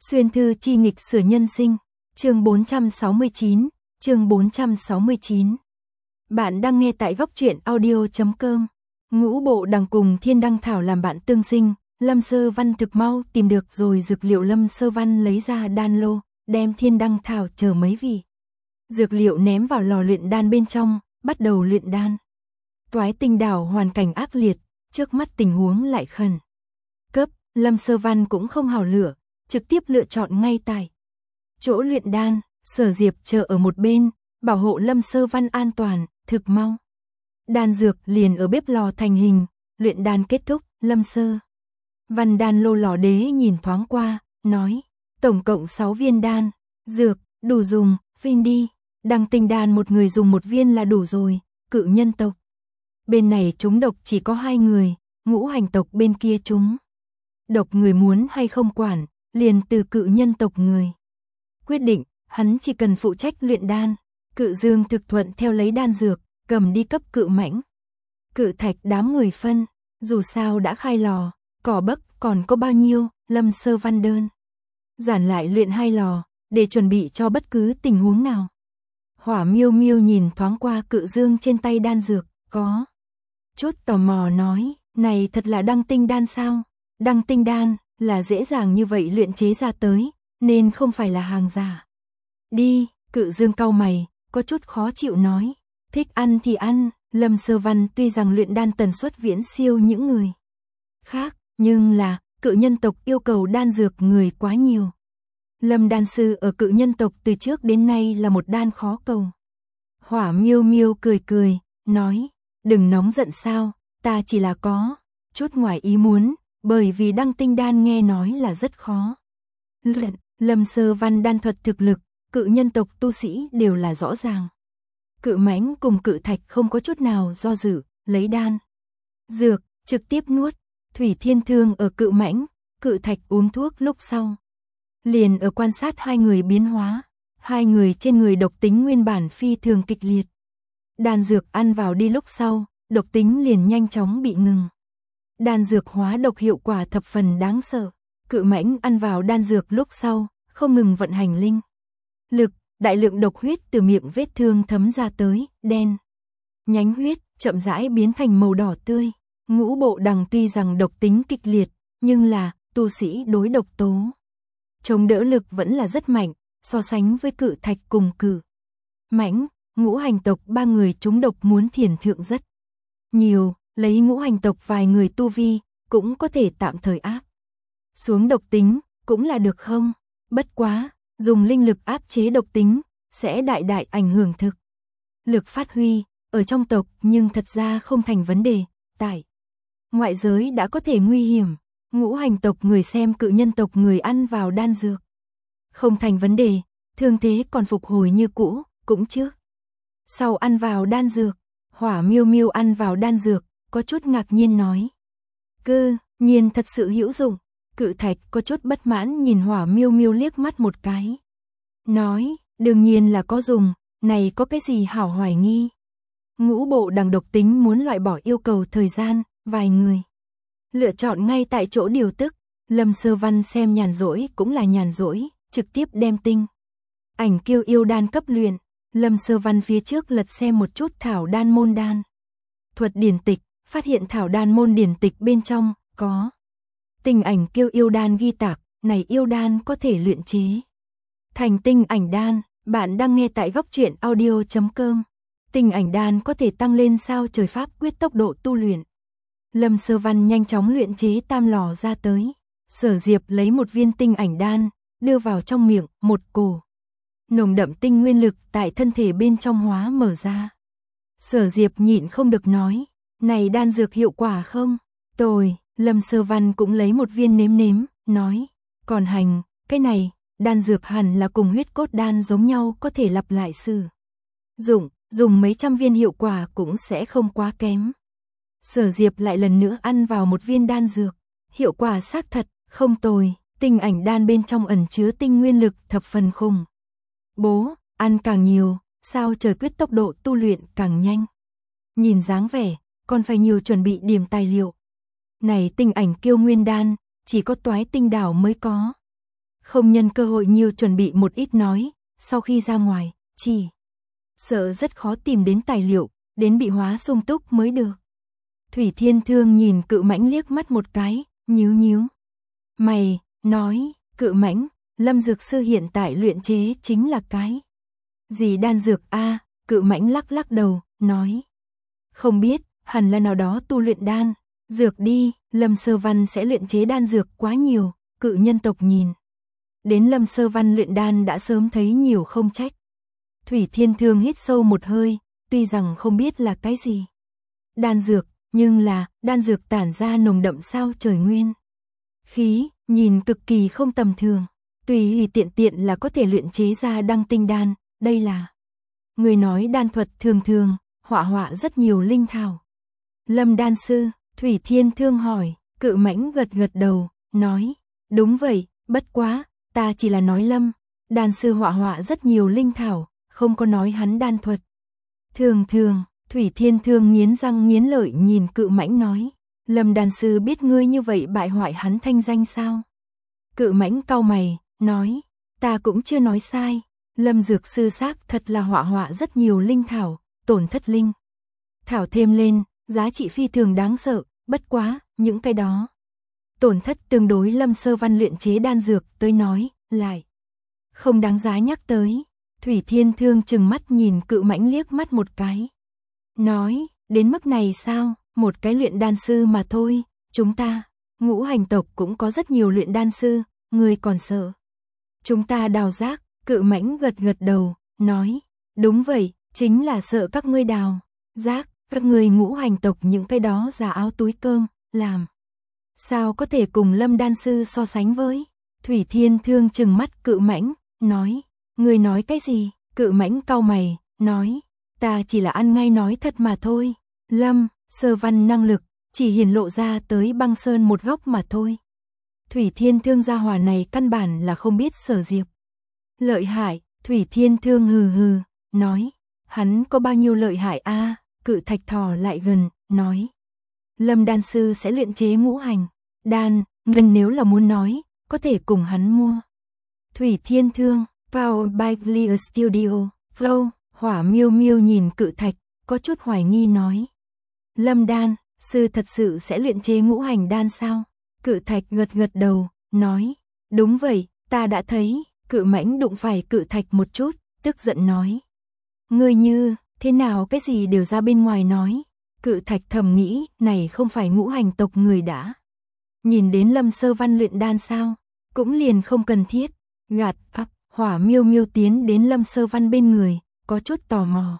Xuyên thư chi nghịch sửa nhân sinh, chương 469, chương 469. Bạn đang nghe tại góc truyện audio.com. Ngũ bộ đằng cùng Thiên Đăng Thảo làm bạn tương sinh, Lâm Sơ Văn thực mau tìm được rồi dược liệu. Lâm Sơ Văn lấy ra đan lô, đem Thiên Đăng Thảo chờ mấy vị dược liệu ném vào lò luyện đan bên trong, bắt đầu luyện đan. Toái Tinh đảo hoàn cảnh ác liệt, trước mắt tình huống lại khẩn cấp, Lâm Sơ Văn cũng không hào lửa, trực tiếp lựa chọn ngay tại chỗ luyện đan. Sở Diệp chờ ở một bên, bảo hộ Lâm Sơ Văn an toàn. Thực mau đan dược liền ở bếp lò thành hình. Luyện đan kết thúc, Lâm Sơ Văn đan lô lò đế nhìn thoáng qua, nói: tổng cộng 6 viên đan dược, đủ dùng, vinh đi. Đăng tinh đan một người dùng 1 viên là đủ rồi. Cự nhân tộc bên này trúng độc chỉ có 2 người, ngũ hành tộc bên kia trúng độc người muốn hay không quản, liền từ cự nhân tộc người quyết định. Hắn chỉ cần phụ trách luyện đan. Cự Dương thực thuận theo lấy đan dược, cầm đi cấp Cự Mãnh, Cự Thạch đám người phân. Dù sao đã khai lò, cỏ bấc còn có bao nhiêu, Lâm Sơ Văn đơn giản lại luyện 2 lò, để chuẩn bị cho bất cứ tình huống nào. Hỏa Miêu Miêu nhìn thoáng qua Cự Dương trên tay đan dược, có chút tò mò nói: này thật là đăng tinh đan sao? Đăng tinh đan là dễ dàng như vậy luyện chế ra tới, nên không phải là hàng giả đi. Cự Dương cau mày, có chút khó chịu nói: thích ăn thì ăn. Lâm Sơ Văn tuy rằng luyện đan tần suất viễn siêu những người khác, nhưng là cự nhân tộc yêu cầu đan dược người quá nhiều. Lâm đan sư ở cự nhân tộc từ trước đến nay là một đan khó cầu. Hỏa Miêu Miêu cười cười, nói: đừng nóng giận sao, ta chỉ là có chút ngoài ý muốn, bởi vì đăng tinh đan nghe nói là rất khó luyện. Lâm Sơ Văn đan thuật thực lực, cự nhân tộc tu sĩ đều là rõ ràng. Cự Mãnh cùng Cự Thạch không có chút nào do dự, lấy đan dược trực tiếp nuốt. Thủy Thiên Thương ở Cự Mãnh, Cự Thạch uống thuốc lúc sau, liền ở quan sát 2 người biến hóa. 2 người trên người độc tính nguyên bản phi thường kịch liệt. Đan dược ăn vào đi lúc sau, độc tính liền nhanh chóng bị ngừng. Đan dược hóa độc hiệu quả thập phần đáng sợ. Cự Mãnh ăn vào đan dược lúc sau, không ngừng vận hành linh lực, đại lượng độc huyết từ miệng vết thương thấm ra tới, đen nhánh huyết chậm rãi biến thành màu đỏ tươi. Ngũ bộ đằng tuy rằng độc tính kịch liệt, nhưng là tu sĩ đối độc tố chống đỡ lực vẫn là rất mạnh. So sánh với Cự Thạch cùng Cự Mãnh, ngũ hành tộc 3 người trúng độc muốn thiển thượng rất nhiều. Lấy ngũ hành tộc vài người tu vi, cũng có thể tạm thời áp xuống độc tính, cũng là được không? Bất quá, dùng linh lực áp chế độc tính, sẽ đại đại ảnh hưởng thực lực phát huy, ở trong tộc nhưng thật ra không thành vấn đề. Tại ngoại giới đã có thể nguy hiểm, ngũ hành tộc người xem cự nhân tộc người ăn vào đan dược không thành vấn đề, thương thế còn phục hồi như cũ, cũng trước sau ăn vào đan dược. Hỏa Miêu Miêu ăn vào đan dược, có chút ngạc nhiên nói: cơ nhiên thật sự hữu dụng. Cự Thạch có chút bất mãn nhìn Hỏa Miêu Miêu liếc mắt một cái, nói: đương nhiên là có dùng, này có cái gì hảo hoài nghi. Ngũ bộ đằng độc tính muốn loại bỏ yêu cầu thời gian, vài người lựa chọn ngay tại chỗ điều tức. Lâm Sơ Văn xem nhàn rỗi cũng là nhàn rỗi, trực tiếp đem tinh ảnh kiêu yêu đan cấp luyện. Lâm Sơ Văn phía trước lật xem một chút thảo đan môn đan thuật điển tịch, phát hiện thảo đan môn điển tịch bên trong có tinh ảnh kiêu yêu đan ghi tạc, này yêu đan có thể luyện chế thành tinh ảnh đan. Bạn đang nghe tại góc truyện audio.com. Tinh ảnh đan có thể tăng lên sao trời pháp quyết tốc độ tu luyện. Lâm Sơ Văn nhanh chóng luyện chế tam lò ra tới. Sở Diệp lấy 1 viên tinh ảnh đan, đưa vào trong miệng, một cổ nồng đậm tinh nguyên lực tại thân thể bên trong hóa mở ra. Sở Diệp nhịn không được nói: này đan dược hiệu quả không tồi. Lâm Sơ Văn cũng lấy 1 viên nếm nếm, nói: còn hành, cái này đan dược hẳn là cùng huyết cốt đan giống nhau, có thể lặp lại sử dụng, dùng mấy trăm viên hiệu quả cũng sẽ không quá kém. Sở Diệp lại lần nữa ăn vào 1 viên đan dược, hiệu quả xác thật không tồi. Tinh ảnh đan bên trong ẩn chứa tinh nguyên lực thập phần khủng bố, ăn càng nhiều, sao trời quyết tốc độ tu luyện càng nhanh. Nhìn dáng vẻ, còn phải nhiều chuẩn bị điểm tài liệu. Này tinh ảnh kiêu nguyên đan, chỉ có Toái Tinh đảo mới có. không nhân cơ hội nhiều chuẩn bị một ít nói, sau khi ra ngoài, chỉ sợ rất khó tìm đến tài liệu, đến bị hóa sung túc mới được. Thủy Thiên Thương nhìn Cự Mãnh liếc mắt một cái, nhíu nhíu mày, nói, Cự Mãnh, Lâm Dược Sư hiện tại luyện chế chính là cái gì đan dược a? Cự Mãnh lắc lắc đầu, nói, không biết, hẳn là nào đó tu luyện đan dược đi. Lâm Sơ Văn sẽ luyện chế đan dược quá nhiều. Cự nhân tộc nhìn đến Lâm Sơ Văn luyện đan đã sớm thấy nhiều không trách. Thủy Thiên Thương hít sâu một hơi, tuy rằng không biết là cái gì đan dược, nhưng là đan dược tản ra nồng đậm sao trời nguyên khí, nhìn cực kỳ không tầm thường, tùy tiện tiện là có thể luyện chế ra đăng tinh đan. Đây là người nói đan thuật thường thường họa rất nhiều linh thảo. Lâm đan sư? Thủy Thiên Thương hỏi. Cự Mãnh gật gật đầu, nói, đúng vậy, bất quá, ta chỉ là nói Lâm đan sư họa rất nhiều linh thảo, không có nói hắn đan thuật thường thường. Thủy Thiên Thương nghiến răng nghiến lợi nhìn Cự Mãnh nói, Lâm đan sư biết ngươi như vậy bại hoại hắn thanh danh sao? Cự Mãnh cau mày, nói, ta cũng chưa nói sai. Lâm Dược Sư xác thật là họa rất nhiều linh thảo, tổn thất linh thảo thêm lên, giá trị phi thường đáng sợ, bất quá, những cái đó tổn thất tương đối Lâm Sơ Văn luyện chế đan dược tới nói, lại không đáng giá nhắc tới. Thủy Thiên Thương trừng mắt nhìn Cự Mãnh liếc mắt một cái, nói, đến mức này sao, một cái luyện đan sư mà thôi, chúng ta, Ngũ Hành tộc cũng có rất nhiều luyện đan sư, ngươi còn sợ chúng ta đào rác? Cự Mãnh gật gật đầu, nói, đúng vậy, chính là sợ các ngươi đào rác, các ngươi Ngũ Hành tộc những cái đó giả áo túi cơm, làm sao có thể cùng Lâm đan sư so sánh với? Thủy Thiên Thương trừng mắt Cự Mãnh, nói, ngươi nói cái gì? Cự Mãnh cau mày, nói, ta chỉ là ăn ngay nói thật mà thôi. Lâm Sơ Văn năng lực chỉ hiển lộ ra tới băng sơn một góc mà thôi. Thủy Thiên Thương gia hỏa này căn bản là không biết Sở Diệp lợi hại. Thủy Thiên Thương hừ hừ, nói, hắn có bao nhiêu lợi hại a? Cự Thạch thò lại gần, nói, Lâm đan sư sẽ luyện chế ngũ hành đan, gần nếu là muốn nói, có thể cùng hắn mua. Thủy Thiên Thương, Powered by Clear Studio, Flow. Hỏa Miêu Miêu nhìn Cự Thạch, có chút hoài nghi nói, Lâm đan sư thật sự sẽ luyện chế ngũ hành đan sao? Cự Thạch gật gật đầu, nói, đúng vậy, ta đã thấy. Cự Mãnh đụng phải Cự Thạch một chút, tức giận nói, ngươi như thế nào cái gì đều ra bên ngoài nói. Cự Thạch thầm nghĩ, này không phải Ngũ Hành tộc người đã nhìn đến Lâm Sơ Văn luyện đan sao? Cũng liền không cần thiết gạt ắp. Hỏa Miêu Miêu tiến đến Lâm Sơ Văn bên người, có chút tò mò,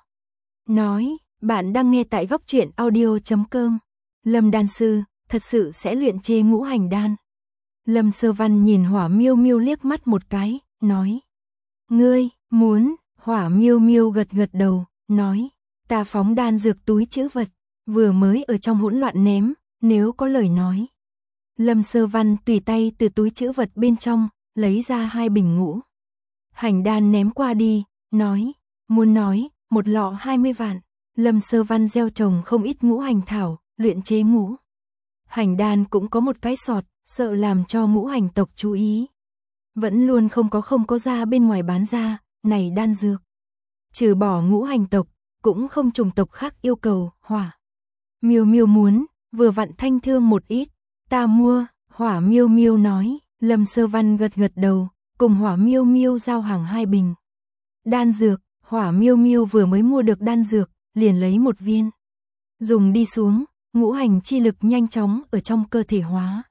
nói, bạn đang nghe tại Góc Truyện Audio.com. Lâm đan sư thật sự sẽ luyện chế ngũ hành đan? Lâm Sơ Văn nhìn Hỏa Miêu Miêu liếc mắt một cái, nói, ngươi muốn? Hỏa Miêu Miêu gật gật đầu, nói, ta phóng đan dược túi trữ vật, vừa mới ở trong hỗn loạn ném, nếu có lời nói. Lâm Sơ Văn tùy tay từ túi trữ vật bên trong lấy ra 2 bình ngũ hành đan ném qua đi, nói, muốn nói, một lọ 20 vạn. Lâm Sơ Văn gieo trồng không ít ngũ hành thảo, luyện chế ngũ hành đan cũng có một cái sọt, sợ làm cho Ngũ Hành tộc chú ý. Vẫn luôn không có ra bên ngoài bán ra, này đan dược. Trừ bỏ Ngũ Hành tộc, cũng không chủng tộc khác yêu cầu. Hỏa Miêu Miêu muốn, vừa vặn thanh thương một ít, ta mua. Hỏa Miêu Miêu nói. Lâm Sơ Văn gật gật đầu, cùng Hỏa Miêu Miêu giao hàng 2 bình đan dược. Hỏa Miêu Miêu vừa mới mua được đan dược, liền lấy 1 viên, dùng đi xuống, ngũ hành chi lực nhanh chóng ở trong cơ thể hóa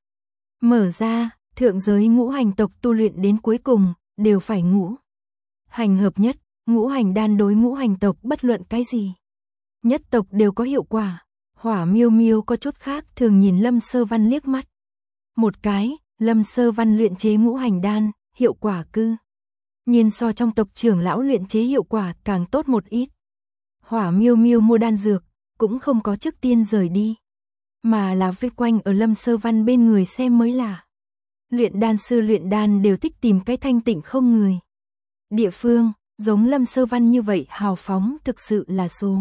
mở ra. Thượng giới ngũ hành tộc tu luyện đến cuối cùng đều phải ngũ hành hợp nhất, ngũ hành đan đối ngũ hành tộc bất luận cái gì nhất tộc đều có hiệu quả. Hỏa Miêu Miêu có chút khác thường nhìn Lâm Sơ Văn liếc mắt một cái. Lâm Sơ Văn luyện chế ngũ hành đan, hiệu quả cư nhiên so trong tộc trưởng lão luyện chế hiệu quả càng tốt một ít. Hỏa Miêu Miêu mua đan dược, cũng không có trước tiên rời đi, mà là vây quanh ở Lâm Sơ Văn bên người xem mới lạ. Luyện đan sư luyện đan đều thích tìm cái thanh tịnh không người địa phương, giống Lâm Sơ Văn như vậy hào phóng thực sự là số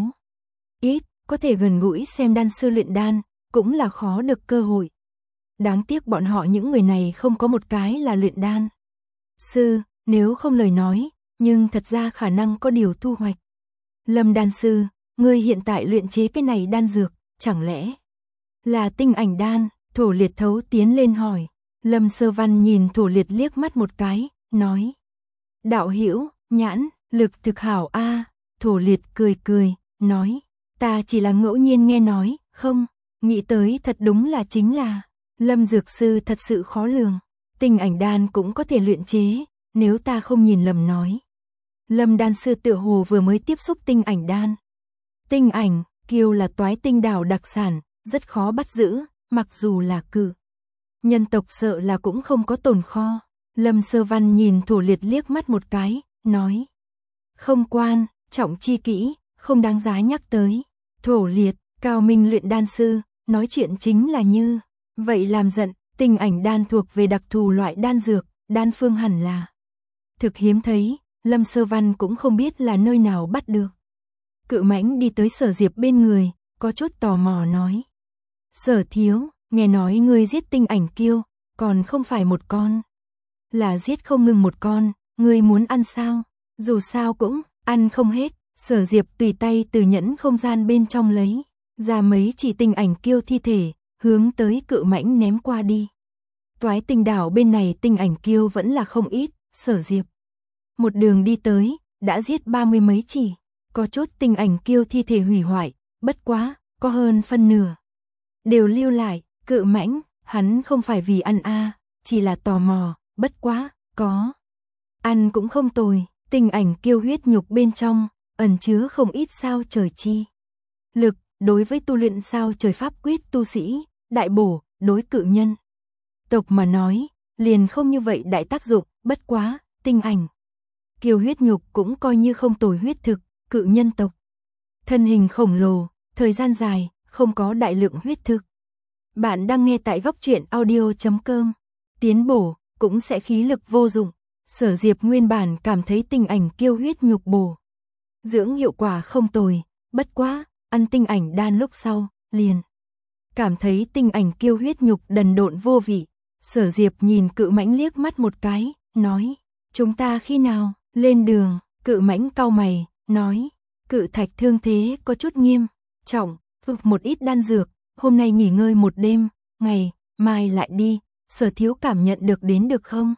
ít, có thể gần gũi xem đan sư luyện đan, cũng là khó được cơ hội. Đáng tiếc bọn họ những người này không có một cái là luyện đan sư, nếu không lời nói, nhưng thật ra khả năng có điều thu hoạch. Lâm đan sư, ngươi hiện tại luyện chế cái này đan dược, chẳng lẽ là tinh ảnh đan? Thổ Liệt thấu tiến lên hỏi. Lâm Sơ Văn nhìn Thổ Liệt liếc mắt một cái, nói. Đạo hữu, nhãn, lực thực hảo a. Thổ Liệt cười cười, nói. Ta chỉ là ngẫu nhiên nghe nói, không, nghĩ tới thật đúng là chính là. Lâm dược sư thật sự khó lường. Tinh ảnh đan cũng có thể luyện chế, nếu ta không nhìn lầm nói. Lâm đan sư tựa hồ vừa mới tiếp xúc tinh ảnh đan. Tinh ảnh, kiêu là toái tinh đảo đặc sản, rất khó bắt giữ, mặc dù là cự nhân tộc sợ là cũng không có tồn kho. Lâm Sơ Văn nhìn Thổ Liệt liếc mắt một cái, nói. Không quan, trọng chi kỹ, không đáng giá nhắc tới. Thổ Liệt, cao minh luyện đan sư, nói chuyện chính là như. Vậy làm giận, tinh ảnh đan thuộc về đặc thù loại đan dược, đan phương hẳn là thực hiếm thấy, Lâm Sơ Văn cũng không biết là nơi nào bắt được. Cự Mãnh đi tới Sở Diệp bên người, có chút tò mò nói. Sở thiếu, nghe nói ngươi giết tinh ảnh kiêu, còn không phải một con. Là giết không ngừng một con, ngươi muốn ăn sao? Dù sao cũng, ăn không hết. Sở Diệp tùy tay từ nhẫn không gian bên trong lấy ra mấy chỉ tinh ảnh kiêu thi thể, hướng tới Cự Mãnh ném qua đi. Toái tinh đảo bên này tinh ảnh kiêu vẫn là không ít, Sở Diệp một đường đi tới, đã giết 30 mấy chỉ, có chút tinh ảnh kiêu thi thể hủy hoại, bất quá, có hơn phân nửa đều lưu lại. Cự Mãnh, hắn không phải vì ăn chỉ là tò mò, bất quá, có ăn cũng không tồi. Tinh ảnh kiêu huyết nhục bên trong ẩn chứa không ít sao trời chi lực, đối với tu luyện sao trời pháp quyết tu sĩ, đại bổ, đối cự nhân tộc mà nói, liền không như vậy đại tác dụng, bất quá, tinh ảnh kiêu huyết nhục cũng coi như không tồi huyết thực, cự nhân tộc thân hình khổng lồ, thời gian dài, không có đại lượng huyết thực. Bạn đang nghe tại góc truyện audio.com. Tiến bổ, cũng sẽ khí lực vô dụng. Sở Diệp nguyên bản cảm thấy tinh ảnh kiêu huyết nhục bổ dưỡng hiệu quả không tồi, bất quá, ăn tinh ảnh đan lúc sau, liền cảm thấy tinh ảnh kiêu huyết nhục đần độn vô vị. Sở Diệp nhìn Cự Mãnh liếc mắt một cái, nói, chúng ta khi nào lên đường? Cự Mãnh cau mày, nói, Cự Thạch thương thế có chút nghiêm trọng, một ít đan dược, hôm nay nghỉ ngơi một đêm, ngày mai lại đi, Sở thiếu cảm nhận được đến được không?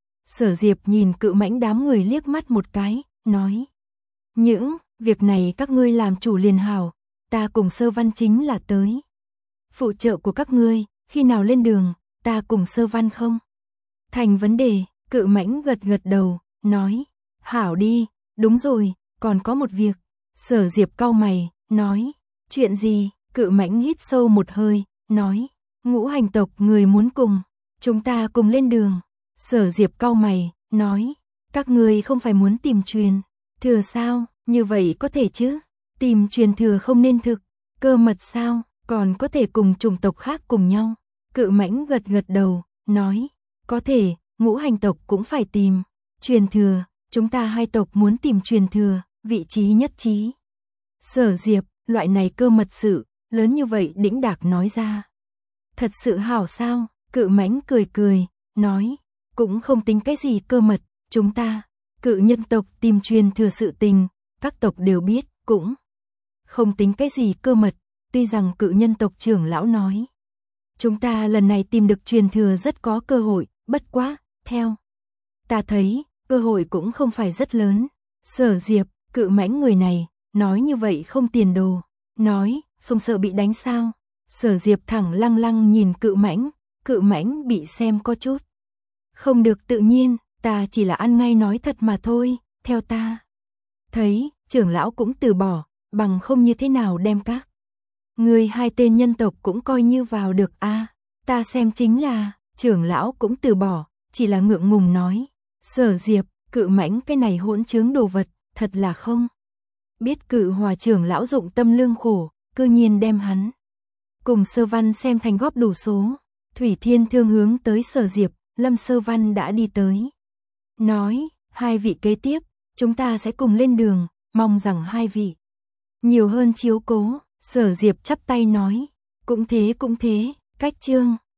Sở Diệp nhìn Cự Mãnh đám người liếc mắt một cái, nói, những việc này các ngươi làm chủ liền hảo, ta cùng Sơ Văn chính là tới phụ trợ của các ngươi, khi nào lên đường, ta cùng Sơ Văn không thành vấn đề. Cự Mãnh gật gật đầu, nói, hảo đi, đúng rồi, còn có một việc. Sở Diệp cau mày, nói, chuyện gì? Cự Mãnh hít sâu một hơi, nói, Ngũ Hành tộc người muốn cùng chúng ta cùng lên đường. Sở Diệp cau mày, nói, các ngươi không phải muốn tìm truyền thừa sao? Như vậy có thể chứ? Tìm truyền thừa không nên thực cơ mật sao? Còn có thể cùng chủng tộc khác cùng nhau. Cự Mãnh gật gật đầu, nói, có thể, Ngũ Hành tộc cũng phải tìm truyền thừa, chúng ta hai tộc muốn tìm truyền thừa, vị trí nhất trí. Sở Diệp, loại này cơ mật sự, lớn như vậy đĩnh đạc nói ra. Thật sự hảo sao? Cự Mãnh cười cười, nói, cũng không tính cái gì cơ mật, chúng ta, cự nhân tộc tìm truyền thừa sự tình, các tộc đều biết, cũng không tính cái gì cơ mật, tuy rằng cự nhân tộc trưởng lão nói. Chúng ta lần này tìm được truyền thừa rất có cơ hội, bất quá, theo ta thấy, cơ hội cũng không phải rất lớn. Sở Diệp, Cự Mãnh người này, nói như vậy không tiền đồ, nói, không sợ bị đánh sao? Sở Diệp thẳng lăng lăng nhìn Cự Mãnh, Cự Mãnh bị xem có chút không được tự nhiên, ta chỉ là ăn ngay nói thật mà thôi, theo ta thấy, trưởng lão cũng từ bỏ, bằng không như thế nào đem các người hai tên nhân tộc cũng coi như vào được ta xem chính là, trưởng lão cũng từ bỏ, chỉ là ngượng ngùng nói, Sở Diệp, Cự Mãnh cái này hỗn trướng đồ vật, thật là không biết Cự Hòa trưởng lão dụng tâm lương khổ, cư nhiên đem hắn cùng Sơ Văn xem thành góp đủ số. Thủy Thiên Thương hướng tới Sở Diệp, Lâm Sơ Văn đã đi tới. Nói, hai vị kế tiếp, chúng ta sẽ cùng lên đường, mong rằng hai vị nhiều hơn chiếu cố. Sở Diệp chắp tay nói, cũng thế, cách chương